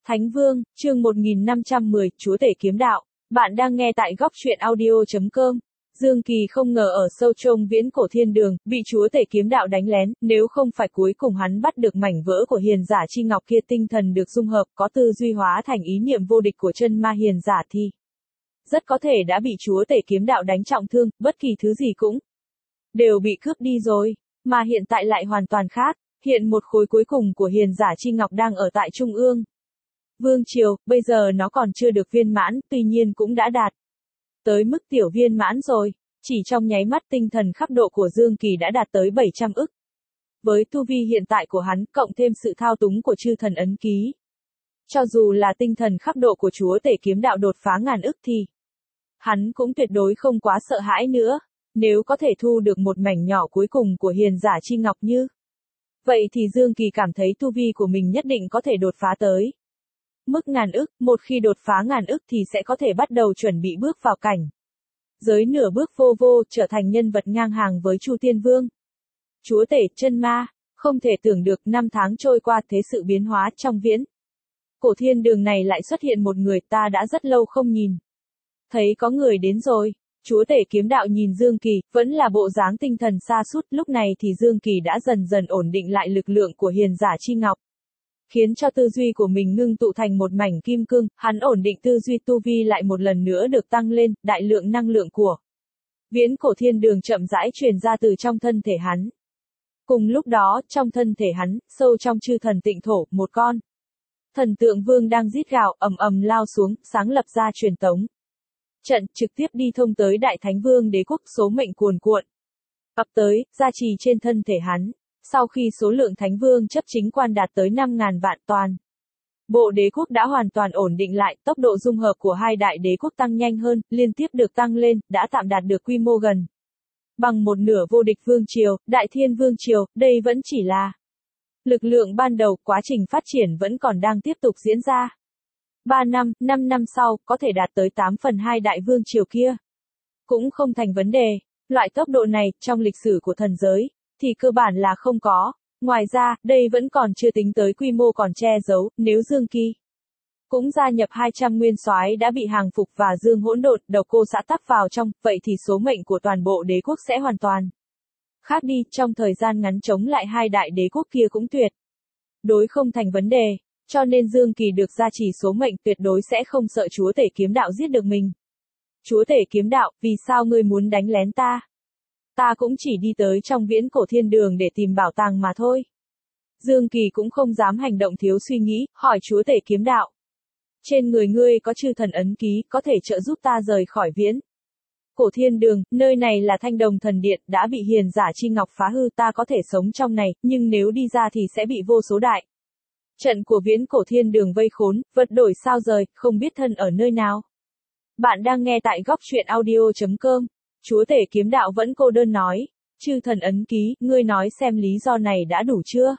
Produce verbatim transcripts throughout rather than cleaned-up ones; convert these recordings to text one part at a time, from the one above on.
Thánh Vương, chương một nghìn năm trăm mười, Chúa Tể Kiếm Đạo. Bạn đang nghe tại góc truyện audio chấm com. Dương Kỳ không ngờ ở sâu trong viễn cổ thiên đường, bị Chúa Tể Kiếm Đạo đánh lén, nếu không phải cuối cùng hắn bắt được mảnh vỡ của hiền giả chi ngọc kia, tinh thần được dung hợp, có tư duy hóa thành ý niệm vô địch của chân ma hiền giả thì rất có thể đã bị Chúa Tể Kiếm Đạo đánh trọng thương, bất kỳ thứ gì cũng đều bị cướp đi rồi, mà hiện tại lại hoàn toàn khác, hiện một khối cuối cùng của hiền giả chi ngọc đang ở tại trung ương Vương Triều, bây giờ nó còn chưa được viên mãn, tuy nhiên cũng đã đạt tới mức tiểu viên mãn rồi, chỉ trong nháy mắt tinh thần khắp độ của Dương Kỳ đã đạt tới bảy trăm ức. Với tu vi hiện tại của hắn, cộng thêm sự thao túng của chư thần ấn ký, cho dù là tinh thần khắp độ của Chúa Tể Kiếm Đạo đột phá ngàn ức thì hắn cũng tuyệt đối không quá sợ hãi nữa, nếu có thể thu được một mảnh nhỏ cuối cùng của hiền giả chi ngọc như vậy thì Dương Kỳ cảm thấy tu vi của mình nhất định có thể đột phá tới mức ngàn ức, một khi đột phá ngàn ức thì sẽ có thể bắt đầu chuẩn bị bước vào cảnh giới nửa bước vô vô, trở thành nhân vật ngang hàng với Chu Tiên Vương. Chúa Tể chân ma, không thể tưởng được năm tháng trôi qua thế sự biến hóa trong viễn cổ thiên đường này lại xuất hiện một người ta đã rất lâu không nhìn thấy có người đến rồi. Chúa Tể Kiếm Đạo nhìn Dương Kỳ, vẫn là bộ dáng tinh thần sa sút, lúc này thì Dương Kỳ đã dần dần ổn định lại lực lượng của hiền giả chi ngọc, khiến cho tư duy của mình ngưng tụ thành một mảnh kim cương, hắn ổn định tư duy, tu vi lại một lần nữa được tăng lên, đại lượng năng lượng của viễn cổ thiên đường chậm rãi truyền ra từ trong thân thể hắn. Cùng lúc đó, trong thân thể hắn, sâu trong chư thần tịnh thổ, một con thần tượng vương đang rít gào, ầm ầm lao xuống, sáng lập ra truyền tống trận, trực tiếp đi thông tới Đại Thánh Vương Đế Quốc, số mệnh cuồn cuộn ập tới, gia trì trên thân thể hắn. Sau khi số lượng Thánh Vương chấp chính quan đạt tới năm ngàn vạn, toàn bộ đế quốc đã hoàn toàn ổn định lại, tốc độ dung hợp của hai đại đế quốc tăng nhanh hơn, liên tiếp được tăng lên, đã tạm đạt được quy mô gần bằng một nửa vô địch Vương Triều, Đại Thiên Vương Triều, đây vẫn chỉ là lực lượng ban đầu, quá trình phát triển vẫn còn đang tiếp tục diễn ra. ba năm, năm năm sau, có thể đạt tới tám phần hai đại vương triều kia cũng không thành vấn đề. Loại tốc độ này, trong lịch sử của thần giới thì cơ bản là không có. Ngoài ra, đây vẫn còn chưa tính tới quy mô còn che giấu, nếu Dương Kỳ cũng gia nhập hai trăm nguyên soái đã bị hàng phục và Dương Hỗn Độn, Độc Cô Xã Tắc vào trong, vậy thì số mệnh của toàn bộ đế quốc sẽ hoàn toàn khác đi, trong thời gian ngắn chống lại hai đại đế quốc kia cũng tuyệt đối không thành vấn đề. Cho nên Dương Kỳ được gia trì số mệnh, tuyệt đối sẽ không sợ Chúa Tể Kiếm Đạo giết được mình. Chúa Tể Kiếm Đạo, vì sao ngươi muốn đánh lén ta? Ta cũng chỉ đi tới trong viễn cổ thiên đường để tìm bảo tàng mà thôi. Dương Kỳ cũng không dám hành động thiếu suy nghĩ, hỏi Chúa Tể Kiếm Đạo. Trên người ngươi có chư thần ấn ký, có thể trợ giúp ta rời khỏi viễn cổ thiên đường, nơi này là Thanh Đồng Thần Điện, đã bị hiền giả chi ngọc phá hư, ta có thể sống trong này, nhưng nếu đi ra thì sẽ bị vô số đại trận của viễn cổ thiên đường vây khốn, vật đổi sao rời, không biết thân ở nơi nào. Bạn đang nghe tại góc truyện audio chấm com. Chúa Tể Kiếm Đạo vẫn cô đơn nói. Chư thần ấn ký, ngươi nói xem lý do này đã đủ chưa?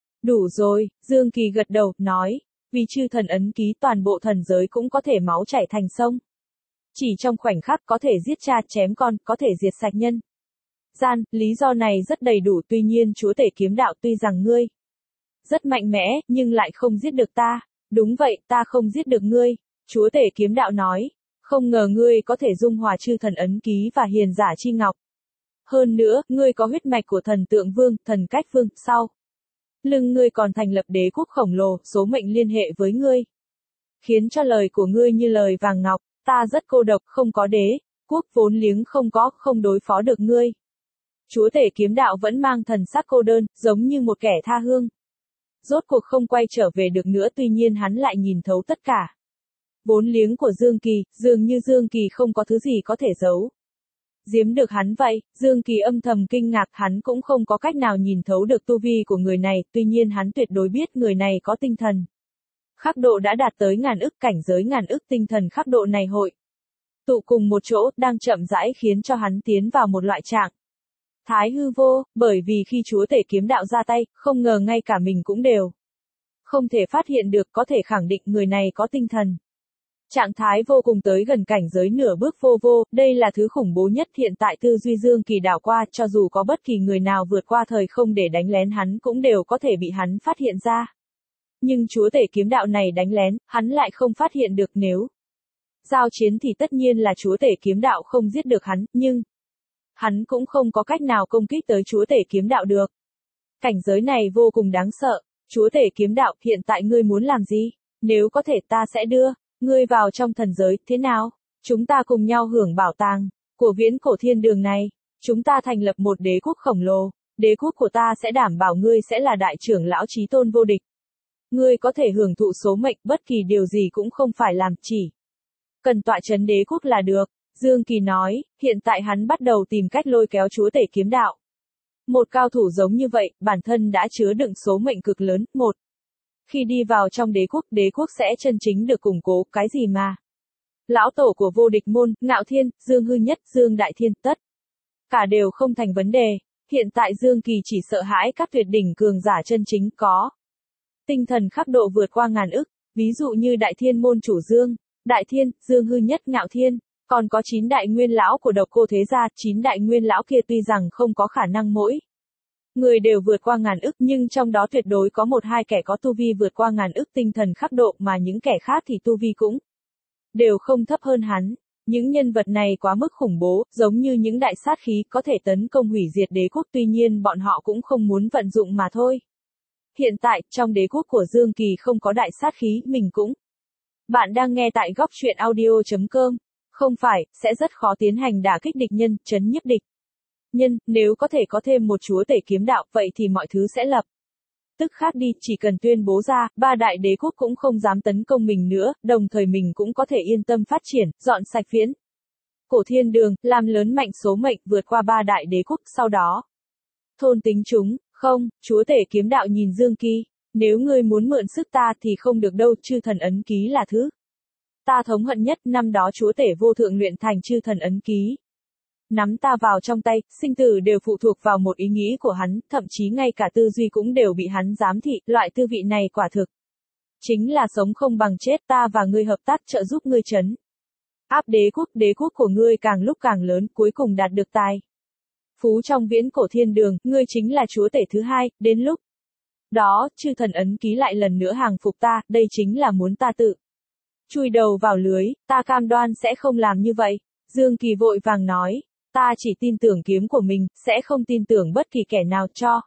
Đủ rồi, Dương Kỳ gật đầu, nói. Vì chư thần ấn ký toàn bộ thần giới cũng có thể máu chảy thành sông. Chỉ trong khoảnh khắc có thể giết cha chém con, có thể diệt sạch nhân gian, lý do này rất đầy đủ, tuy nhiên Chúa Tể Kiếm Đạo, tuy rằng ngươi rất mạnh mẽ, nhưng lại không giết được ta. Đúng vậy, ta không giết được ngươi. Chúa Tể Kiếm Đạo nói. Không ngờ ngươi có thể dung hòa chư thần ấn ký và hiền giả chi ngọc. Hơn nữa, ngươi có huyết mạch của thần tượng vương, thần cách vương, sau lưng ngươi còn thành lập đế quốc khổng lồ, số mệnh liên hệ với ngươi, khiến cho lời của ngươi như lời vàng ngọc. Ta rất cô độc, không có đế quốc vốn liếng, không có, không đối phó được ngươi. Chúa Tể Kiếm Đạo vẫn mang thần sắc cô đơn, giống như một kẻ tha hương. Rốt cuộc không quay trở về được nữa, tuy nhiên hắn lại nhìn thấu tất cả vốn liếng của Dương Kỳ, dường như Dương Kỳ không có thứ gì có thể giấu giếm được hắn vậy. Dương Kỳ âm thầm kinh ngạc, hắn cũng không có cách nào nhìn thấu được tu vi của người này, tuy nhiên hắn tuyệt đối biết người này có tinh thần khắc độ đã đạt tới ngàn ức, cảnh giới ngàn ức tinh thần khắc độ này hội tụ cùng một chỗ, đang chậm rãi khiến cho hắn tiến vào một loại trạng thái hư vô, bởi vì khi Chúa Tể Kiếm Đạo ra tay, không ngờ ngay cả mình cũng đều không thể phát hiện được, có thể khẳng định người này có tinh thần trạng thái vô cùng tới gần cảnh giới nửa bước vô vô, đây là thứ khủng bố nhất hiện tại. Tư duy Dương Kỳ đảo qua, cho dù có bất kỳ người nào vượt qua thời không để đánh lén hắn cũng đều có thể bị hắn phát hiện ra. nhưng chúa tể kiếm đạo này đánh lén, hắn lại không phát hiện được nếu giao chiến thì tất nhiên là chúa tể kiếm đạo không giết được hắn, nhưng hắn cũng không có cách nào công kích tới chúa tể kiếm đạo được. Cảnh giới này vô cùng đáng sợ. Chúa tể kiếm đạo, hiện tại ngươi muốn làm gì? Nếu có thể ta sẽ đưa ngươi vào trong thần giới, thế nào? Chúng ta cùng nhau hưởng bảo tàng của viễn cổ thiên đường này. Chúng ta thành lập một đế quốc khổng lồ. Đế quốc của ta sẽ đảm bảo ngươi sẽ là đại trưởng lão chí tôn vô địch. Ngươi có thể hưởng thụ số mệnh, bất kỳ điều gì cũng không phải làm, chỉ cần tọa trấn đế quốc là được. Dương Kỳ nói, hiện tại hắn bắt đầu tìm cách lôi kéo chúa tể kiếm đạo. Một cao thủ giống như vậy, bản thân đã chứa đựng số mệnh cực lớn. Một, khi đi vào trong đế quốc, đế quốc sẽ chân chính được củng cố, cái gì mà lão tổ của vô địch môn, Ngạo Thiên, Dương Hư Nhất, Dương Đại Thiên, tất cả đều không thành vấn đề. Hiện tại Dương Kỳ chỉ sợ hãi các tuyệt đỉnh cường giả chân chính có tinh thần khắc độ vượt qua ngàn ức, ví dụ như Đại Thiên môn chủ Dương Đại Thiên, Dương Hư Nhất, Ngạo Thiên. Còn có chín đại nguyên lão của độc cô thế gia, chín đại nguyên lão kia tuy rằng không có khả năng mỗi người đều vượt qua ngàn ức, nhưng trong đó tuyệt đối có một hai kẻ có tu vi vượt qua ngàn ức tinh thần khắc độ, mà những kẻ khác thì tu vi cũng đều không thấp hơn hắn. Những nhân vật này quá mức khủng bố, giống như những đại sát khí có thể tấn công hủy diệt đế quốc, tuy nhiên bọn họ cũng không muốn vận dụng mà thôi. Hiện tại, trong đế quốc của Dương Kỳ không có đại sát khí, mình cũng. Bạn đang nghe tại góc truyện audio chấm com. Không phải, sẽ rất khó tiến hành đả kích địch nhân, trấn nhiếp địch nhân, nếu có thể có thêm một chúa tể kiếm đạo, vậy thì mọi thứ sẽ lập tức khác đi, chỉ cần tuyên bố ra, ba đại đế quốc cũng không dám tấn công mình nữa, đồng thời mình cũng có thể yên tâm phát triển, dọn sạch viễn cổ thiên đường, làm lớn mạnh số mệnh, vượt qua ba đại đế quốc, sau đó thôn tính chúng. Không, chúa tể kiếm đạo nhìn Dương Kỳ, nếu ngươi muốn mượn sức ta thì không được đâu, chư thần ấn ký là thứ ta thống hận nhất, năm đó chúa tể vô thượng luyện thành chư thần ấn ký. Nắm ta vào trong tay, sinh tử đều phụ thuộc vào một ý nghĩ của hắn, thậm chí ngay cả tư duy cũng đều bị hắn giám thị, loại tư vị này quả thực chính là sống không bằng chết, ta và ngươi hợp tác trợ giúp ngươi trấn áp đế quốc, đế quốc của ngươi càng lúc càng lớn, cuối cùng đạt được tài phú trong viễn cổ thiên đường, ngươi chính là chúa tể thứ hai, đến lúc đó, chư thần ấn ký lại lần nữa hàng phục ta, đây chính là muốn ta tự chui đầu vào lưới, ta cam đoan sẽ không làm như vậy. Dương Kỳ vội vàng nói, ta chỉ tin tưởng kiếm của mình, sẽ không tin tưởng bất kỳ kẻ nào cho.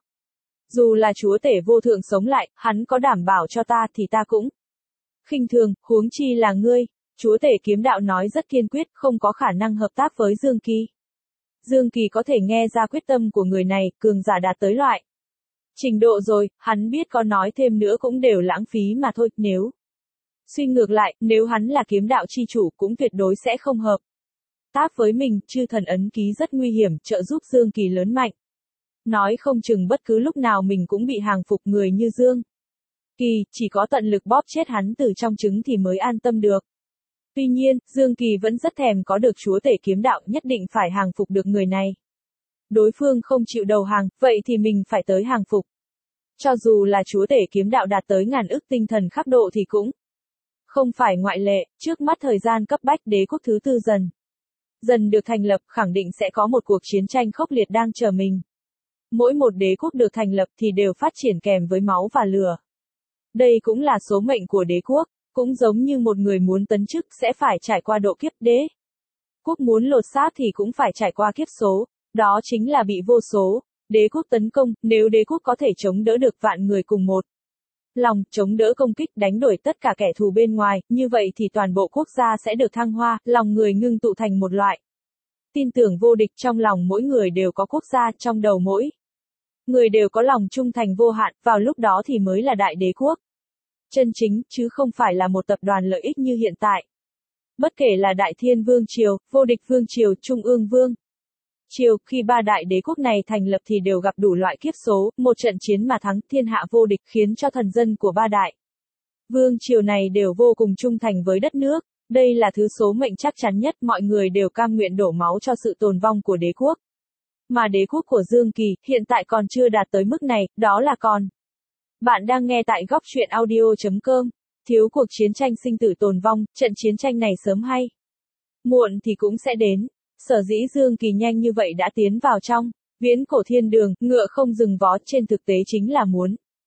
Dù là chúa tể vô thượng sống lại, hắn có đảm bảo cho ta thì ta cũng khinh thường, huống chi là ngươi. Chúa tể kiếm đạo nói rất kiên quyết, không có khả năng hợp tác với Dương Kỳ. Dương Kỳ có thể nghe ra quyết tâm của người này, cường giả đạt tới loại trình độ rồi, hắn biết có nói thêm nữa cũng đều lãng phí mà thôi, nếu suy ngược lại, nếu hắn là kiếm đạo chi chủ cũng tuyệt đối sẽ không hợp tác với mình, chư thần ấn ký rất nguy hiểm, trợ giúp Dương Kỳ lớn mạnh. Nói không chừng bất cứ lúc nào mình cũng bị hàng phục, người như Dương Kỳ, chỉ có tận lực bóp chết hắn từ trong trứng thì mới an tâm được. Tuy nhiên, Dương Kỳ vẫn rất thèm có được chúa tể kiếm đạo, nhất định phải hàng phục được người này. Đối phương không chịu đầu hàng, vậy thì mình phải tới hàng phục. Cho dù là chúa tể kiếm đạo đạt tới ngàn ức tinh thần khắc độ thì cũng không phải ngoại lệ, trước mắt thời gian cấp bách đế quốc thứ tư dần. Dần được thành lập, khẳng định sẽ có một cuộc chiến tranh khốc liệt đang chờ mình. Mỗi một đế quốc được thành lập thì đều phát triển kèm với máu và lửa. Đây cũng là số mệnh của đế quốc, cũng giống như một người muốn tấn chức sẽ phải trải qua độ kiếp, đế quốc muốn lột xác thì cũng phải trải qua kiếp số, đó chính là bị vô số đế quốc tấn công, nếu đế quốc có thể chống đỡ được vạn người cùng một lòng, chống đỡ công kích, đánh đuổi tất cả kẻ thù bên ngoài, như vậy thì toàn bộ quốc gia sẽ được thăng hoa, lòng người ngưng tụ thành một loại tin tưởng vô địch, trong lòng mỗi người đều có quốc gia, trong đầu mỗi người đều có lòng trung thành vô hạn, vào lúc đó thì mới là đại đế quốc chân chính, chứ không phải là một tập đoàn lợi ích như hiện tại. Bất kể là Đại Thiên Vương Triều, Vô Địch Vương Triều, Trung ương Vương Triều, khi ba đại đế quốc này thành lập thì đều gặp đủ loại kiếp số, một trận chiến mà thắng thiên hạ vô địch khiến cho thần dân của ba đại Vương Triều này đều vô cùng trung thành với đất nước. Đây là thứ số mệnh chắc chắn nhất, mọi người đều cam nguyện đổ máu cho sự tồn vong của đế quốc. Mà đế quốc của Dương Kỳ, hiện tại còn chưa đạt tới mức này, đó là còn. Bạn đang nghe tại góc truyện audio chấm com. Thiếu cuộc chiến tranh sinh tử tồn vong, trận chiến tranh này sớm hay muộn thì cũng sẽ đến. Sở dĩ Dương Kỳ nhanh như vậy đã tiến vào trong viễn cổ thiên đường, ngựa không dừng vó, trên thực tế chính là muốn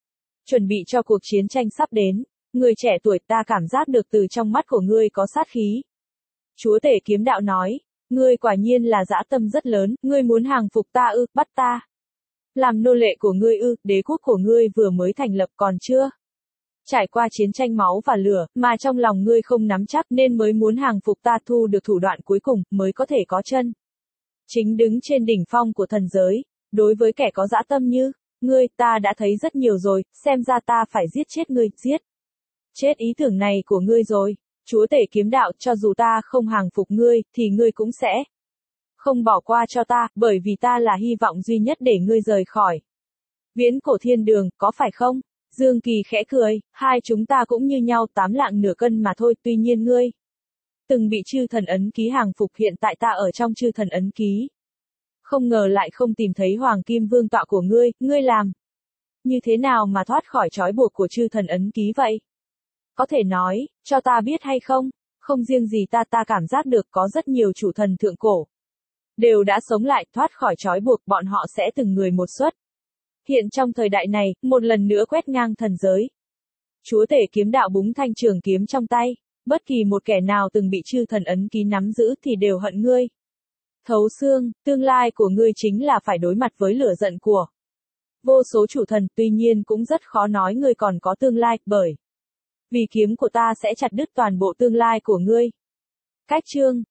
chuẩn bị cho cuộc chiến tranh sắp đến. Người trẻ tuổi, ta cảm giác được từ trong mắt của ngươi có sát khí. Chúa tể kiếm đạo nói, ngươi quả nhiên là dã tâm rất lớn, ngươi muốn hàng phục ta ư, bắt ta. Làm nô lệ của ngươi ư, đế quốc của ngươi vừa mới thành lập còn chưa. Trải qua chiến tranh máu và lửa, mà trong lòng ngươi không nắm chắc nên mới muốn hàng phục ta, thu được thủ đoạn cuối cùng, mới có thể có chân. Chính đứng trên đỉnh phong của thần giới, đối với kẻ có dã tâm như ngươi, ta đã thấy rất nhiều rồi, xem ra ta phải giết chết ngươi, giết. Chết ý tưởng này của ngươi rồi. Chúa tể kiếm đạo, cho dù ta không hàng phục ngươi, thì ngươi cũng sẽ không bỏ qua cho ta, bởi vì ta là hy vọng duy nhất để ngươi rời khỏi viễn cổ thiên đường, có phải không? Dương Kỳ khẽ cười, hai chúng ta cũng như nhau, tám lạng nửa cân mà thôi, tuy nhiên ngươi từng bị chư thần ấn ký hàng phục, hiện tại ta ở trong chư thần ấn ký. Không ngờ lại không tìm thấy hoàng kim vương tọa của ngươi, ngươi làm như thế nào mà thoát khỏi trói buộc của chư thần ấn ký vậy? Có thể nói, cho ta biết hay không? Không riêng gì ta, ta cảm giác được có rất nhiều chủ thần thượng cổ đều đã sống lại, thoát khỏi trói buộc, bọn họ sẽ từng người một xuất hiện trong thời đại này, một lần nữa quét ngang thần giới. Chúa tể kiếm đạo búng thanh trường kiếm trong tay, bất kỳ một kẻ nào từng bị chư thần ấn ký nắm giữ thì đều hận ngươi thấu xương, tương lai của ngươi chính là phải đối mặt với lửa giận của vô số chủ thần, tuy nhiên cũng rất khó nói ngươi còn có tương lai, bởi vì kiếm của ta sẽ chặt đứt toàn bộ tương lai của ngươi. Cách chương